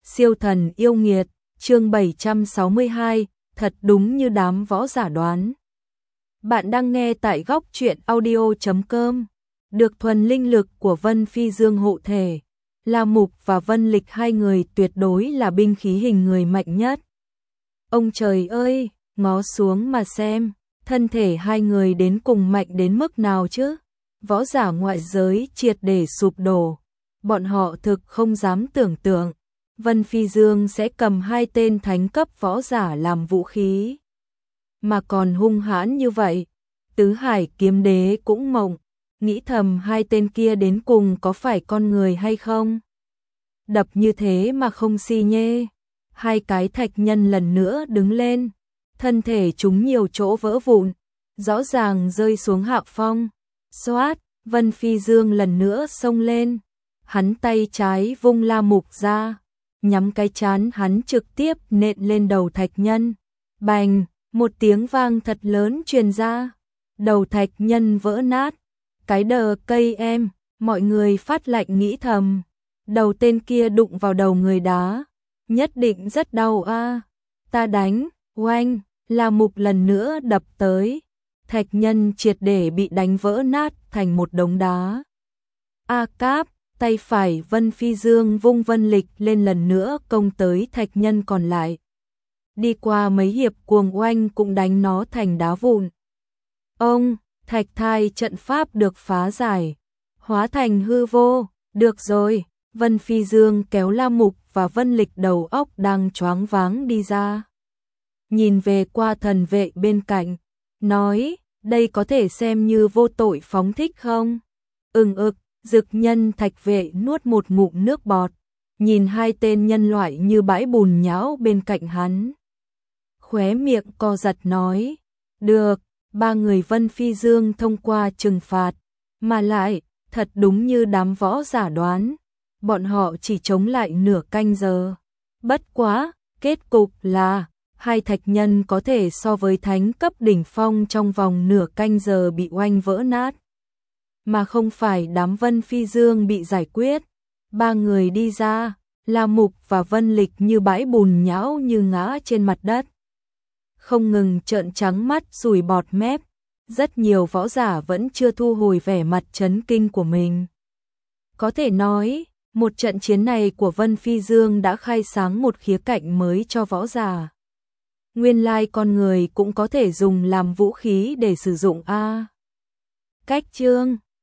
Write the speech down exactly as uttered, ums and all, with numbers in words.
Siêu thần yêu nghiệt, chương bảy trăm sáu mươi hai, thật đúng như đám võ giả đoán. Bạn đang nghe tại góc truyện audio chấm com. Được thuần linh lực của Vân Phi Dương hộ thể, La Mục và Vân Lịch hai người tuyệt đối là binh khí hình người mạnh nhất. Ông trời ơi, ngó xuống mà xem, thân thể hai người đến cùng mạnh đến mức nào chứ? Võ giả ngoại giới triệt để sụp đổ, bọn họ thực không dám tưởng tượng Vân Phi Dương sẽ cầm hai tên thánh cấp võ giả làm vũ khí. Mà còn hung hãn như vậy, Tứ Hải Kiếm Đế cũng mộng, nghĩ thầm hai tên kia đến cùng có phải con người hay không? Đập như thế mà không xi nhê. Hai cái thạch nhân lần nữa đứng lên, thân thể chúng nhiều chỗ vỡ vụn, rõ ràng rơi xuống hạ phong. Xoát, Vân Phi Dương lần nữa xông lên, hắn tay trái vung La Mục ra, nhắm cái chán hắn trực tiếp nện lên đầu thạch nhân. Bành, một tiếng vang thật lớn truyền ra, đầu thạch nhân vỡ nát. Cái đờ cây em, mọi người phát lạnh nghĩ thầm, đầu tên kia đụng vào đầu người đá, nhất định rất đau a. Ta đánh, oanh, La Mục lần nữa đập tới, thạch nhân triệt để bị đánh vỡ nát thành một đống đá. A cáp, tay phải Vân Phi Dương vung Vân Lịch lên lần nữa công tới thạch nhân còn lại. Đi qua mấy hiệp cuồng oanh cũng đánh nó thành đá vụn. Ông, thạch thai trận pháp được phá giải, hóa thành hư vô, được rồi. Vân Phi Dương kéo La Mục và Vân Lịch đầu óc đang choáng váng đi ra. Nhìn về qua thần vệ bên cạnh, nói, đây có thể xem như vô tội phóng thích không? Ừng ực, Dực Nhân thạch vệ nuốt một ngụm nước bọt, nhìn hai tên nhân loại như bãi bùn nhão bên cạnh hắn. Khóe miệng co giật nói, được, ba người Vân Phi Dương thông qua trừng phạt, mà lại, thật đúng như đám võ giả đoán. Bọn họ chỉ chống lại nửa canh giờ. Bất quá, kết cục là hai thạch nhân có thể so với thánh cấp đỉnh phong trong vòng nửa canh giờ bị oanh vỡ nát. Mà không phải đám Vân Phi Dương bị giải quyết. Ba người đi ra, La Mục và Vân Lịch như bãi bùn nhão như ngã trên mặt đất. Không ngừng trợn trắng mắt sùi bọt mép. Rất nhiều võ giả vẫn chưa thu hồi vẻ mặt chấn kinh của mình. Có thể nói, một trận chiến này của Vân Phi Dương đã khai sáng một khía cạnh mới cho võ giả. Nguyên lai con người cũng có thể dùng làm vũ khí để sử dụng a. Cách chương